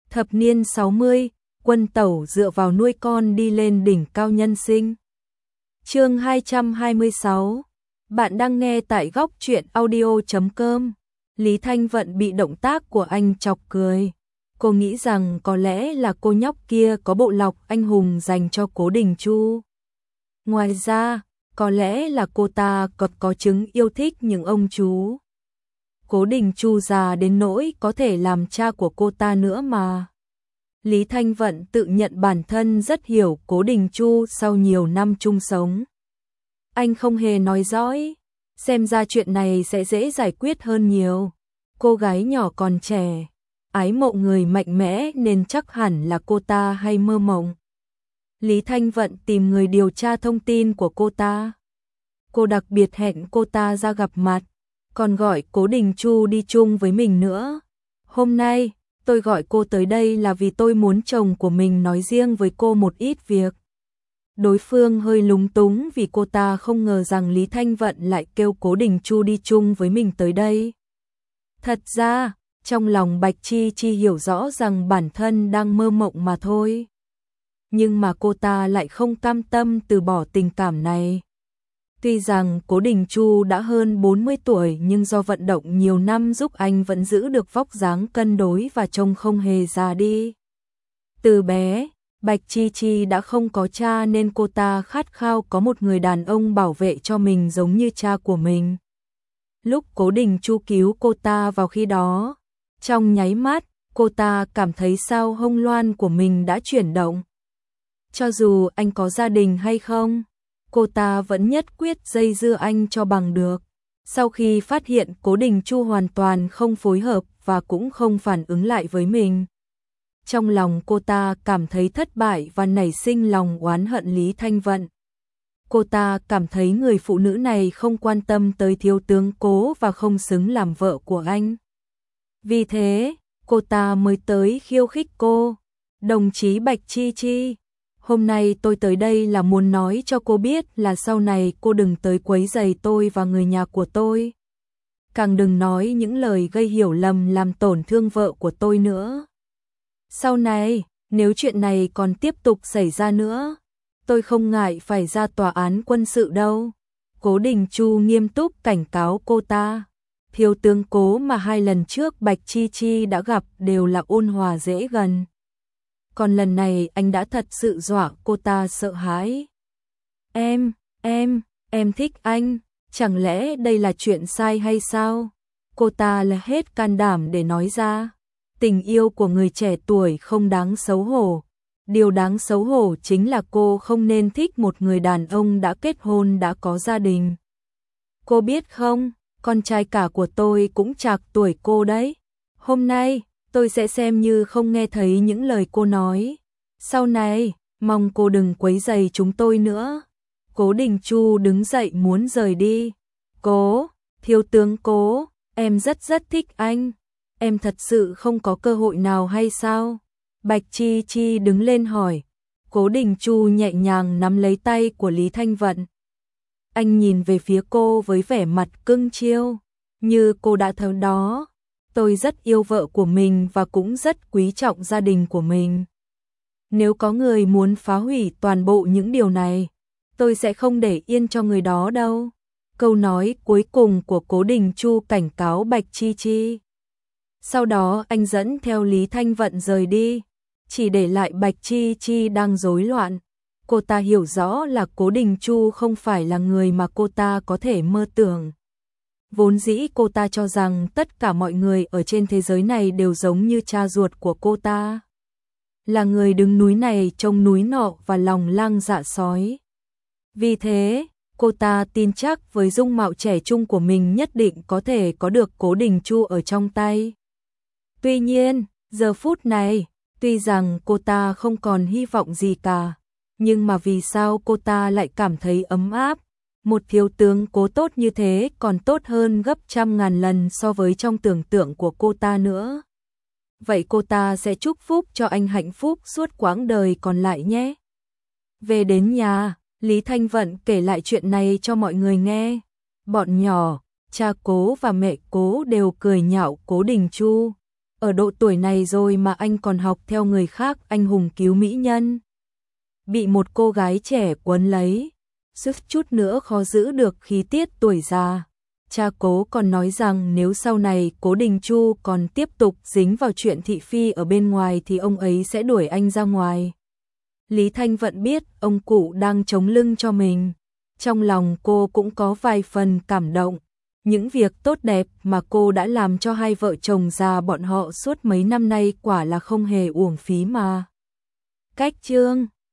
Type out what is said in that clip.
Thập niên 60, Quân Tẩu dựa vào nuôi con đi lên đỉnh cao nhân sinh. Chương 226. Bạn đang nghe tại góc truyện audio.com. Lý Thanh Vận bị động tác của anh chọc cười. Cô nghĩ rằng có lẽ là cô nhóc kia có bộ lọc anh hùng dành cho Cố Đình Chu. Ngoài ra, có lẽ là cô ta còn có chứng yêu thích những ông chú. Cố Đình Chu già đến nỗi có thể làm cha của cô ta nữa mà. Lý Thanh Vận tự nhận bản thân rất hiểu Cố Đình Chu sau nhiều năm chung sống. Anh không hề nói dối, xem ra chuyện này sẽ dễ giải quyết hơn nhiều. Cô gái nhỏ còn trẻ, ái mộ người mạnh mẽ nên chắc hẳn là cô ta hay mơ mộng. Lý Thanh Vận tìm người điều tra thông tin của cô ta. Cô đặc biệt hẹn cô ta ra gặp mặt, còn gọi Cố Đình Chu đi chung với mình nữa. Hôm nay, tôi gọi cô tới đây là vì tôi muốn chồng của mình nói riêng với cô một ít việc. Đối phương hơi lúng túng vì cô ta không ngờ rằng Lý Thanh Vận lại kêu Cố Đình Chu đi chung với mình tới đây. Thật ra, trong lòng Bạch Chi Chi hiểu rõ rằng bản thân đang mơ mộng mà thôi. Nhưng mà cô ta lại không cam tâm từ bỏ tình cảm này. Tuy rằng Cố Đình Chu đã hơn 40 tuổi nhưng do vận động nhiều năm giúp anh vẫn giữ được vóc dáng cân đối và trông không hề già đi. Từ bé, Bạch Chi Chi đã không có cha nên cô ta khát khao có một người đàn ông bảo vệ cho mình giống như cha của mình. Lúc Cố Đình Chu cứu cô ta vào khi đó, trong nháy mắt, cô ta cảm thấy sao hông loan của mình đã chuyển động. Cho dù anh có gia đình hay không, cô ta vẫn nhất quyết dây dưa anh cho bằng được. Sau khi phát hiện Cố Đình Chu hoàn toàn không phối hợp và cũng không phản ứng lại với mình, trong lòng cô ta cảm thấy thất bại và nảy sinh lòng oán hận Lý Thanh Vận. Cô ta cảm thấy người phụ nữ này không quan tâm tới thiếu tướng Cố và không xứng làm vợ của anh. Vì thế, cô ta mới tới khiêu khích cô. Đồng chí Bạch Chi Chi, hôm nay tôi tới đây là muốn nói cho cô biết là sau này cô đừng tới quấy rầy tôi và người nhà của tôi. Càng đừng nói những lời gây hiểu lầm làm tổn thương vợ của tôi nữa. Sau này, nếu chuyện này còn tiếp tục xảy ra nữa, tôi không ngại phải ra tòa án quân sự đâu. Cố Đình Chu nghiêm túc cảnh cáo cô ta. Thiếu tướng Cố mà 2 lần trước Bạch Chi Chi đã gặp đều là ôn hòa dễ gần. Còn lần này anh đã thật sự dọa cô ta sợ hãi. Em thích anh, chẳng lẽ đây là chuyện sai hay sao? Cô ta là hết can đảm để nói ra. Tình yêu của người trẻ tuổi không đáng xấu hổ. Điều đáng xấu hổ chính là cô không nên thích một người đàn ông đã kết hôn đã có gia đình. Cô biết không, con trai cả của tôi cũng trạc tuổi cô đấy. Hôm nay, tôi sẽ xem như không nghe thấy những lời cô nói. Sau này, mong cô đừng quấy rầy chúng tôi nữa. Cố Đình Chu đứng dậy muốn rời đi. Thiếu tướng Cố, em rất thích anh. Em thật sự không có cơ hội nào hay sao? Bạch Chi Chi đứng lên hỏi. Cố Đình Chu nhẹ nhàng nắm lấy tay của Lý Thanh Vận. Anh nhìn về phía cô với vẻ mặt cưng chiêu. Như cô đã thấy đó, tôi rất yêu vợ của mình và cũng rất quý trọng gia đình của mình. Nếu có người muốn phá hủy toàn bộ những điều này, tôi sẽ không để yên cho người đó đâu. Câu nói cuối cùng của Cố Đình Chu cảnh cáo Bạch Chi Chi. Sau đó anh dẫn theo Lý Thanh Vận rời đi, chỉ để lại Bạch Chi Chi đang rối loạn. Cô ta hiểu rõ là Cố Đình Chu không phải là người mà cô ta có thể mơ tưởng. Vốn dĩ cô ta cho rằng tất cả mọi người ở trên thế giới này đều giống như cha ruột của cô ta. Là người đứng núi này trông núi nọ và lòng lang dạ sói. Vì thế, cô ta tin chắc với dung mạo trẻ trung của mình nhất định có thể có được Cố Đình Chu ở trong tay. Tuy nhiên, giờ phút này, tuy rằng cô ta không còn hy vọng gì cả, nhưng mà vì sao cô ta lại cảm thấy ấm áp? Một thiếu tướng Cố tốt như thế còn tốt hơn gấp trăm ngàn lần so với trong tưởng tượng của cô ta nữa. Vậy cô ta sẽ chúc phúc cho anh hạnh phúc suốt quãng đời còn lại nhé. Về đến nhà, Lý Thanh Vận kể lại chuyện này cho mọi người nghe. Bọn nhỏ, cha Cố và mẹ Cố đều cười nhạo Cố Đình Chu. Ở độ tuổi này rồi mà anh còn học theo người khác anh hùng cứu mỹ nhân. Bị một cô gái trẻ quấn lấy, suýt chút nữa khó giữ được khí tiết tuổi già. Cha Cố còn nói rằng nếu sau này Cố Đình Chu còn tiếp tục dính vào chuyện thị phi ở bên ngoài thì ông ấy sẽ đuổi anh ra ngoài. Lý Thanh Vận biết ông cụ đang chống lưng cho mình. Trong lòng cô cũng có vài phần cảm động. Những việc tốt đẹp mà cô đã làm cho hai vợ chồng già bọn họ suốt mấy năm nay quả là không hề uổng phí mà. Cách chương